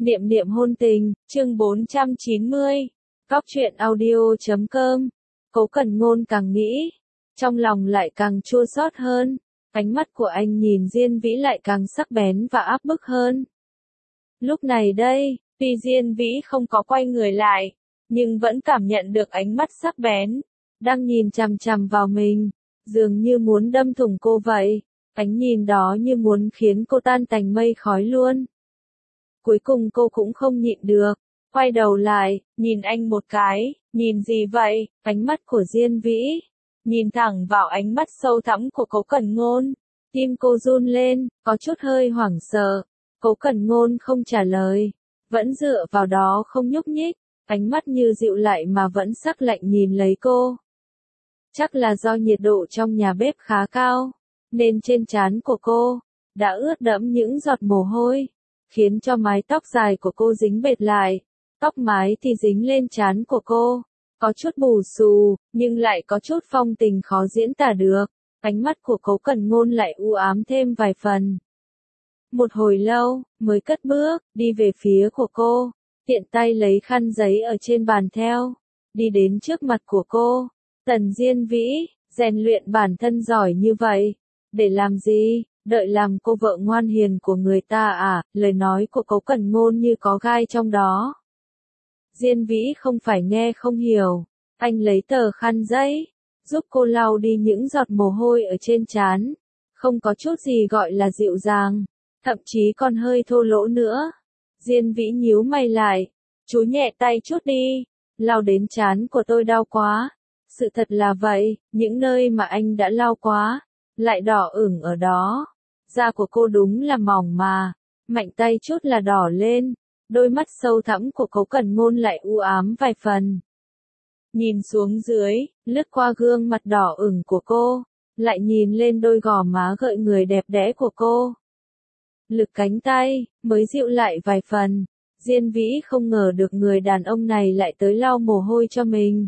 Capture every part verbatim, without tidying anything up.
Niệm niệm hôn tình, chương bốn trăm chín mươi. Góc truyện audio chấm com. Cố Cẩn Ngôn càng nghĩ, trong lòng lại càng chua xót hơn. Ánh mắt của anh nhìn Diên Vĩ lại càng sắc bén và áp bức hơn. Lúc này đây, tuy Diên Vĩ không có quay người lại, nhưng vẫn cảm nhận được ánh mắt sắc bén, đang nhìn chằm chằm vào mình, dường như muốn đâm thủng cô vậy. Ánh nhìn đó như muốn khiến cô tan tành mây khói luôn. Cuối cùng cô cũng không nhịn được, quay đầu lại, nhìn anh một cái. Nhìn gì vậy? Ánh mắt của Diên Vĩ nhìn thẳng vào ánh mắt sâu thẳm của Cố Cẩn Ngôn. Tim cô run lên, có chút hơi hoảng sợ. Cố Cẩn Ngôn không trả lời, vẫn dựa vào đó không nhúc nhích, ánh mắt như dịu lại mà vẫn sắc lạnh nhìn lấy cô. Chắc là do nhiệt độ trong nhà bếp khá cao, nên trên trán của cô đã ướt đẫm những giọt mồ hôi, khiến cho mái tóc dài của cô dính bệt lại. Tóc mái thì dính lên trán của cô, có chút bù xù, nhưng lại có chút phong tình khó diễn tả được. Ánh mắt của Cố Cẩn Ngôn lại u ám thêm vài phần. Một hồi lâu, mới cất bước, đi về phía của cô, tiện tay lấy khăn giấy ở trên bàn theo, đi đến trước mặt của cô. Tần Diên Vĩ, rèn luyện bản thân giỏi như vậy, để làm gì? Đợi làm cô vợ ngoan hiền của người ta à? Lời nói của Cố Cẩn Ngôn như có gai trong đó. Diên Vĩ không phải nghe không hiểu, anh lấy tờ khăn giấy, giúp cô lau đi những giọt mồ hôi ở trên trán. Không có chút gì gọi là dịu dàng, thậm chí còn hơi thô lỗ nữa. Diên Vĩ nhíu mày lại, chú nhẹ tay chút đi, lau đến trán của tôi đau quá. Sự thật là vậy, những nơi mà anh đã lau quá, lại đỏ ửng ở đó. Da của cô đúng là mỏng mà, mạnh tay chút là đỏ lên. Đôi mắt sâu thẳm của Cố Cẩn Ngôn lại u ám vài phần. Nhìn xuống dưới, lướt qua gương mặt đỏ ửng của cô, lại nhìn lên đôi gò má gợi người đẹp đẽ của cô. Lực cánh tay, mới dịu lại vài phần. Diên Vĩ không ngờ được người đàn ông này lại tới lau mồ hôi cho mình.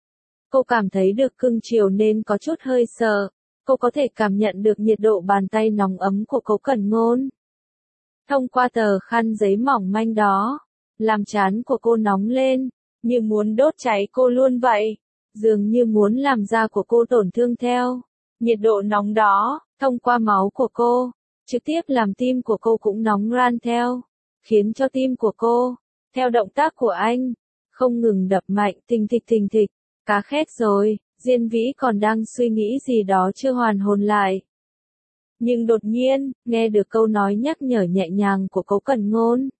Cô cảm thấy được cưng chiều nên có chút hơi sợ. Cô có thể cảm nhận được nhiệt độ bàn tay nóng ấm của Cố Cẩn Ngôn. Thông qua tờ khăn giấy mỏng manh đó, làm trán của cô nóng lên, như muốn đốt cháy cô luôn vậy. Dường như muốn làm da của cô tổn thương theo. Nhiệt độ nóng đó, thông qua máu của cô, trực tiếp làm tim của cô cũng nóng ran theo. Khiến cho tim của cô, theo động tác của anh, không ngừng đập mạnh thình thịch thình thịch. Cá khét rồi. Diên Vĩ còn đang suy nghĩ gì đó chưa hoàn hồn lại. Nhưng đột nhiên, nghe được câu nói nhắc nhở nhẹ nhàng của Cố Cẩn Ngôn.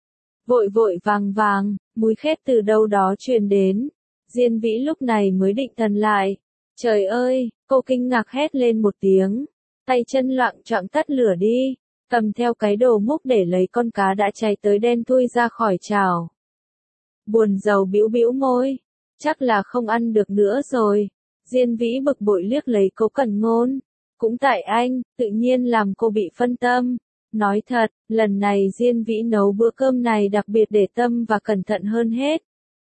Vội vội vàng vàng, mùi khét từ đâu đó truyền đến. Diên Vĩ lúc này mới định thần lại. Trời ơi, cô kinh ngạc hét lên một tiếng. Tay chân loạng choạng tắt lửa đi, cầm theo cái đồ múc để lấy con cá đã cháy tới đen thui ra khỏi chảo. Buồn rầu bĩu bĩu môi. Chắc là không ăn được nữa rồi. Diên Vĩ bực bội liếc lấy Cố Cẩn Ngôn. Cũng tại anh, tự nhiên làm cô bị phân tâm. Nói thật, lần này Diên Vĩ nấu bữa cơm này đặc biệt để tâm và cẩn thận hơn hết.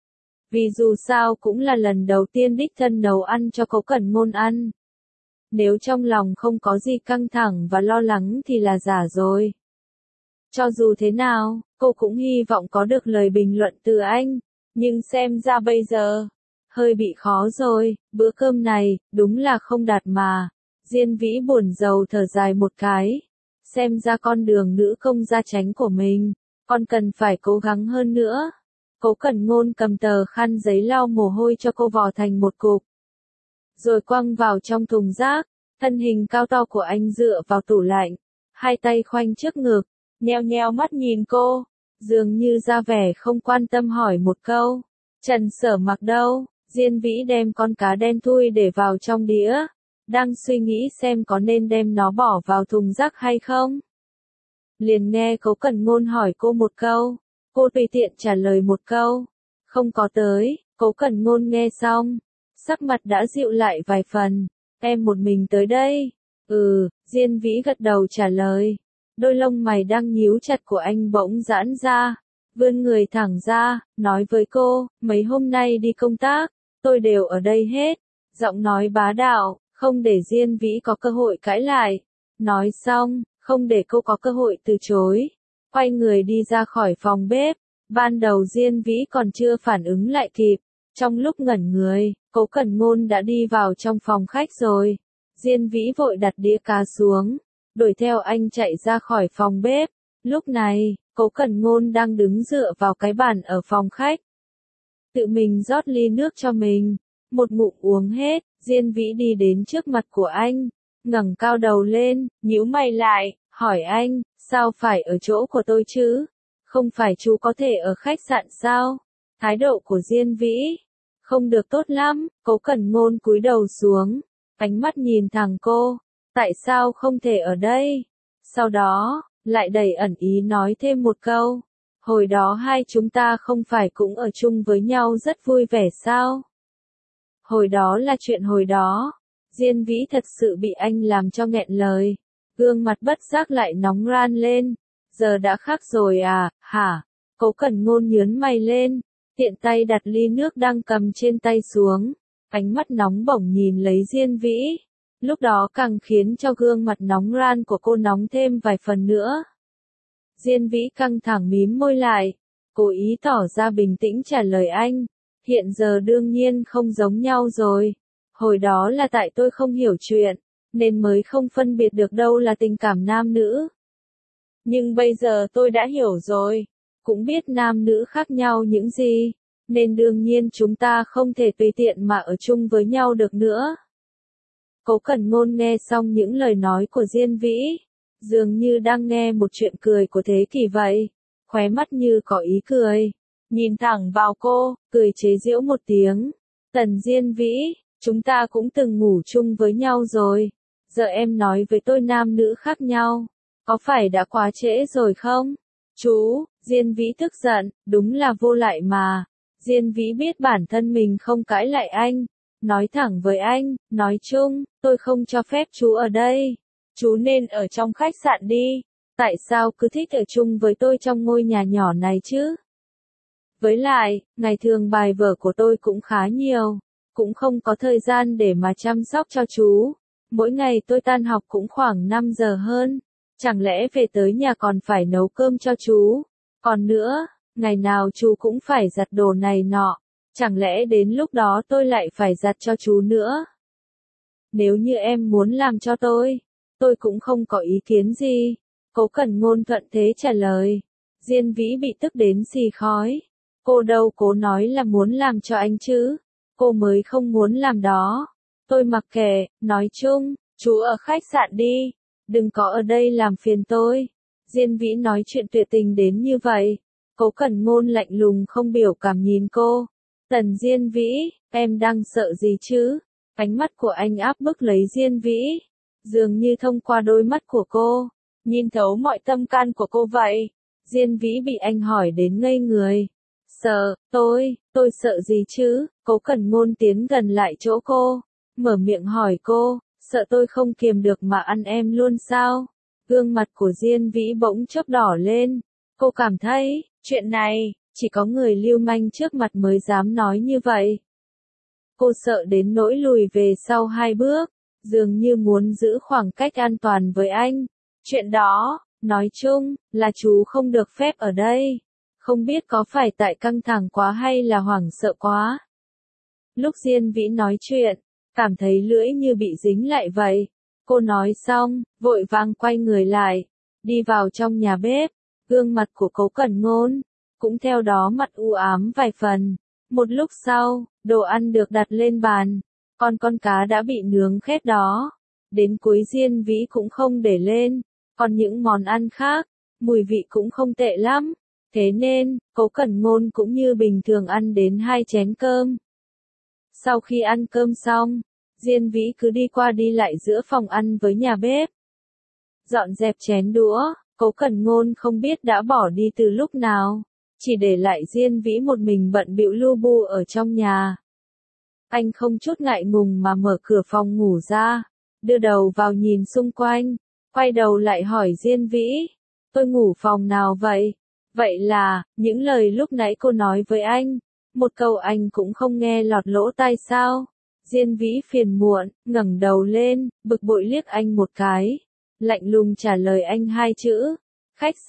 Vì dù sao cũng là lần đầu tiên đích thân nấu ăn cho Cố Cẩn Ngôn ăn. Nếu trong lòng không có gì căng thẳng và lo lắng thì là giả rồi. Cho dù thế nào, cô cũng hy vọng có được lời bình luận từ anh. Nhưng xem ra bây giờ, hơi bị khó rồi. Bữa cơm này, đúng là không đạt mà. Diên Vĩ buồn rầu thở dài một cái. Xem ra con đường nữ công gia chánh của mình, con cần phải cố gắng hơn nữa. Cố Cẩn Ngôn cầm tờ khăn giấy lau mồ hôi cho cô vò thành một cục, rồi quăng vào trong thùng rác. Thân hình cao to của anh dựa vào tủ lạnh, hai tay khoanh trước ngực, nheo nheo mắt nhìn cô, dường như ra vẻ không quan tâm hỏi một câu. Trần Sở Mặc đâu? Diên Vĩ đem con cá đen thui để vào trong đĩa, đang suy nghĩ xem có nên đem nó bỏ vào thùng rác hay không. Liền nghe Cố Cẩn Ngôn hỏi cô một câu, cô tùy tiện trả lời một câu, không có tới. Cố Cẩn Ngôn nghe xong, sắc mặt đã dịu lại vài phần. Em một mình tới đây. Ừ, Diên Vĩ gật đầu trả lời. Đôi lông mày đang nhíu chặt của anh bỗng giãn ra, vươn người thẳng ra, nói với cô, mấy hôm nay đi công tác, tôi đều ở đây hết. Giọng nói bá đạo, không để Diên Vĩ có cơ hội cãi lại. Nói xong, không để cô có cơ hội từ chối. quay người đi ra khỏi phòng bếp. Ban đầu Diên Vĩ còn chưa phản ứng lại kịp. Trong lúc ngẩn người, Cố Cẩn Ngôn đã đi vào trong phòng khách rồi. Diên Vĩ vội đặt đĩa cá xuống, đuổi theo anh chạy ra khỏi phòng bếp. Lúc này, Cố Cẩn Ngôn đang đứng dựa vào cái bàn ở phòng khách. Tự mình rót ly nước cho mình, một ngụm uống hết. Diên Vĩ đi đến trước mặt của anh, ngẩng cao đầu lên, nhíu mày lại, hỏi anh, sao phải ở chỗ của tôi chứ? Không phải chú có thể ở khách sạn sao? Thái độ của Diên Vĩ không được tốt lắm. Cố Cẩn Ngôn cúi đầu xuống, ánh mắt nhìn thẳng cô, tại sao không thể ở đây? Sau đó, lại đầy ẩn ý nói thêm một câu, hồi đó hai chúng ta không phải cũng ở chung với nhau rất vui vẻ sao? Hồi đó là chuyện hồi đó. Diên Vĩ thật sự bị anh làm cho nghẹn lời, gương mặt bất giác lại nóng ran lên. Giờ đã khác rồi à, hả? Cố Cẩn Ngôn nhướng mày lên, tiện tay đặt ly nước đang cầm trên tay xuống, ánh mắt nóng bỏng nhìn lấy Diên Vĩ. Lúc đó càng khiến cho gương mặt nóng ran của cô nóng thêm vài phần nữa. Diên Vĩ căng thẳng mím môi lại, cố ý tỏ ra bình tĩnh trả lời anh, hiện giờ đương nhiên không giống nhau rồi. Hồi đó là tại tôi không hiểu chuyện, nên mới không phân biệt được đâu là tình cảm nam nữ. Nhưng bây giờ tôi đã hiểu rồi, cũng biết nam nữ khác nhau những gì, nên đương nhiên chúng ta không thể tùy tiện mà ở chung với nhau được nữa. Cố Cẩn Ngôn nghe xong những lời nói của Diên Vĩ, dường như đang nghe một chuyện cười của thế kỷ vậy, khóe mắt như có ý cười, nhìn thẳng vào cô, cười chế giễu một tiếng. Tần Diên Vĩ, chúng ta cũng từng ngủ chung với nhau rồi, giờ em nói với tôi nam nữ khác nhau, có phải đã quá trễ rồi không? Chú, Diên Vĩ tức giận, đúng là vô lại mà. Diên Vĩ biết bản thân mình không cãi lại anh, nói thẳng với anh, nói chung, tôi không cho phép chú ở đây. Chú nên ở trong khách sạn đi, tại sao cứ thích ở chung với tôi trong ngôi nhà nhỏ này chứ? Với lại, ngày thường bài vở của tôi cũng khá nhiều, cũng không có thời gian để mà chăm sóc cho chú. Mỗi ngày tôi tan học cũng khoảng năm giờ hơn, chẳng lẽ về tới nhà còn phải nấu cơm cho chú? Còn nữa, ngày nào chú cũng phải giặt đồ này nọ, chẳng lẽ đến lúc đó tôi lại phải giặt cho chú nữa? Nếu như em muốn làm cho tôi, tôi cũng không có ý kiến gì. Cố Cẩn Ngôn thuận thế trả lời. Diên Vĩ bị tức đến xì khói. Cô đâu cố nói là muốn làm cho anh chứ, cô mới không muốn làm đó. Tôi mặc kệ, nói chung, chú ở khách sạn đi, đừng có ở đây làm phiền tôi. Diên Vĩ nói chuyện tuyệt tình đến như vậy. Cố Cẩn Ngôn lạnh lùng không biểu cảm nhìn cô. Tần Diên Vĩ, em đang sợ gì chứ? Ánh mắt của anh áp bức lấy Diên Vĩ, dường như thông qua đôi mắt của cô, nhìn thấu mọi tâm can của cô vậy. Diên Vĩ bị anh hỏi đến ngây người. Sợ, tôi, tôi sợ gì chứ? Cố Cẩn Ngôn tiến gần lại chỗ cô, mở miệng hỏi cô, sợ tôi không kiềm được mà ăn em luôn sao? Gương mặt của Diên Vĩ bỗng chốc đỏ lên, cô cảm thấy, chuyện này, chỉ có người lưu manh trước mặt mới dám nói như vậy. Cô sợ đến nỗi lùi về sau hai bước, dường như muốn giữ khoảng cách an toàn với anh. Chuyện đó, nói chung, là chú không được phép ở đây. Không biết có phải tại căng thẳng quá hay là hoảng sợ quá. Lúc Diên Vĩ nói chuyện, cảm thấy lưỡi như bị dính lại vậy. Cô nói xong, vội vàng quay người lại, đi vào trong nhà bếp. Gương mặt của Cố Cẩn Ngôn cũng theo đó mặt u ám vài phần. Một lúc sau, đồ ăn được đặt lên bàn, còn con cá đã bị nướng khét đó. Đến cuối Diên Vĩ cũng không để lên, còn những món ăn khác, mùi vị cũng không tệ lắm. Thế nên, Cố Cẩn Ngôn cũng như bình thường ăn đến hai chén cơm. Sau khi ăn cơm xong, Diên Vĩ cứ đi qua đi lại giữa phòng ăn với nhà bếp. Dọn dẹp chén đũa, Cố Cẩn Ngôn không biết đã bỏ đi từ lúc nào, chỉ để lại Diên Vĩ một mình bận bịu lu bu ở trong nhà. Anh không chút ngại ngùng mà mở cửa phòng ngủ ra, đưa đầu vào nhìn xung quanh, quay đầu lại hỏi Diên Vĩ, tôi ngủ phòng nào vậy? Vậy là, những lời lúc nãy cô nói với anh, một câu anh cũng không nghe lọt lỗ tai sao? Diên Vĩ phiền muộn, ngẩng đầu lên, bực bội liếc anh một cái, lạnh lùng trả lời anh hai chữ, khách sạn.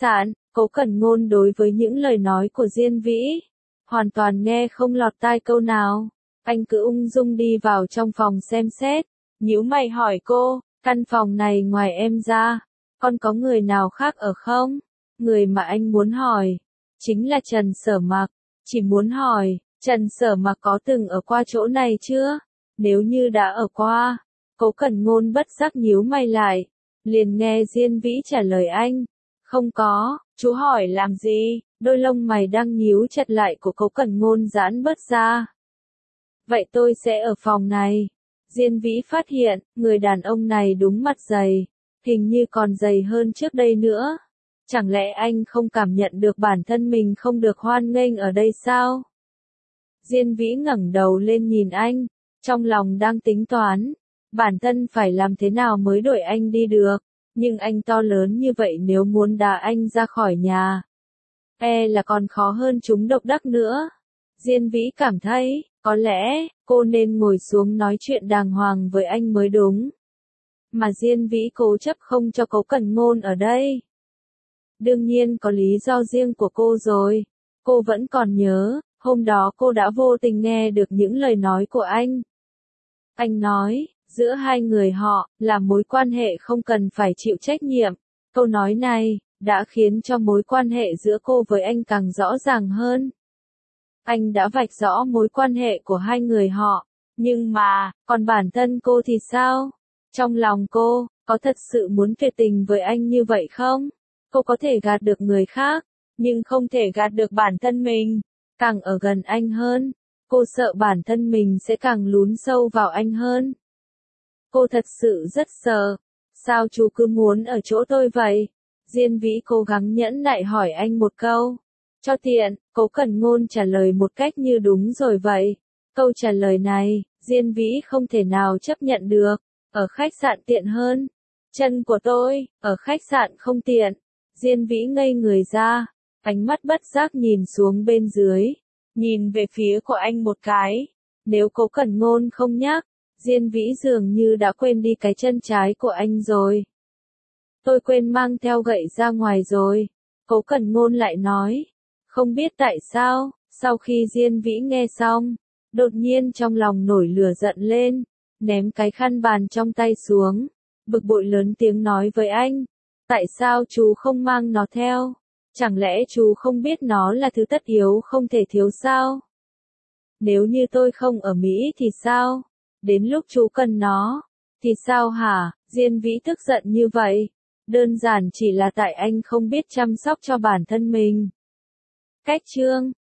Cố Cẩn Ngôn đối với những lời nói của Diên Vĩ, hoàn toàn nghe không lọt tai câu nào. Anh cứ ung dung đi vào trong phòng xem xét, nhíu mày hỏi cô, căn phòng này ngoài em ra, còn có người nào khác ở không? Người mà anh muốn hỏi, chính là Trần Sở Mặc, chỉ muốn hỏi, Trần Sở Mặc có từng ở qua chỗ này chưa? Nếu như đã ở qua, Cố Cẩn Ngôn bất giác nhíu mày lại, liền nghe Diên Vĩ trả lời anh, không có, chú hỏi làm gì? Đôi lông mày đang nhíu chặt lại của Cố Cẩn Ngôn giãn bớt ra. Vậy tôi sẽ ở phòng này. Diên Vĩ phát hiện, người đàn ông này đúng mặt dày, hình như còn dày hơn trước đây nữa. Chẳng lẽ anh không cảm nhận được bản thân mình không được hoan nghênh ở đây sao? Diên Vĩ ngẩng đầu lên nhìn anh, trong lòng đang tính toán, bản thân phải làm thế nào mới đuổi anh đi được, nhưng anh to lớn như vậy nếu muốn đá anh ra khỏi nhà, e là còn khó hơn chúng độc đắc nữa. Diên Vĩ cảm thấy, có lẽ, cô nên ngồi xuống nói chuyện đàng hoàng với anh mới đúng. Mà Diên Vĩ cố chấp không cho Cố Cẩn Ngôn ở đây. Đương nhiên có lý do riêng của cô rồi. Cô vẫn còn nhớ, hôm đó cô đã vô tình nghe được những lời nói của anh. Anh nói, giữa hai người họ, là mối quan hệ không cần phải chịu trách nhiệm. Câu nói này, đã khiến cho mối quan hệ giữa cô với anh càng rõ ràng hơn. Anh đã vạch rõ mối quan hệ của hai người họ, nhưng mà, còn bản thân cô thì sao? Trong lòng cô, có thật sự muốn tuyệt tình với anh như vậy không? Cô có thể gạt được người khác, nhưng không thể gạt được bản thân mình. Càng ở gần anh hơn, cô sợ bản thân mình sẽ càng lún sâu vào anh hơn. Cô thật sự rất sợ. Sao chú cứ muốn ở chỗ tôi vậy? Diên Vĩ cố gắng nhẫn nại hỏi anh một câu. Cho tiện, Cố Cẩn Ngôn trả lời một cách như đúng rồi vậy. Câu trả lời này, Diên Vĩ không thể nào chấp nhận được. Ở khách sạn tiện hơn. Chân của tôi, ở khách sạn không tiện. Diên Vĩ ngây người ra, ánh mắt bất giác nhìn xuống bên dưới, nhìn về phía của anh một cái. Nếu Cố Cẩn Ngôn không nhắc, Diên Vĩ dường như đã quên đi cái chân trái của anh rồi. Tôi quên mang theo gậy ra ngoài rồi. Cố Cẩn Ngôn lại nói. Không biết tại sao, sau khi Diên Vĩ nghe xong, đột nhiên trong lòng nổi lửa giận lên, ném cái khăn bàn trong tay xuống, bực bội lớn tiếng nói với anh. Tại sao chú không mang nó theo? Chẳng lẽ chú không biết nó là thứ tất yếu không thể thiếu sao? Nếu như tôi không ở Mỹ thì sao? Đến lúc chú cần nó, thì sao hả? Diên Vĩ tức giận như vậy. Đơn giản chỉ là tại anh không biết chăm sóc cho bản thân mình. Cách chương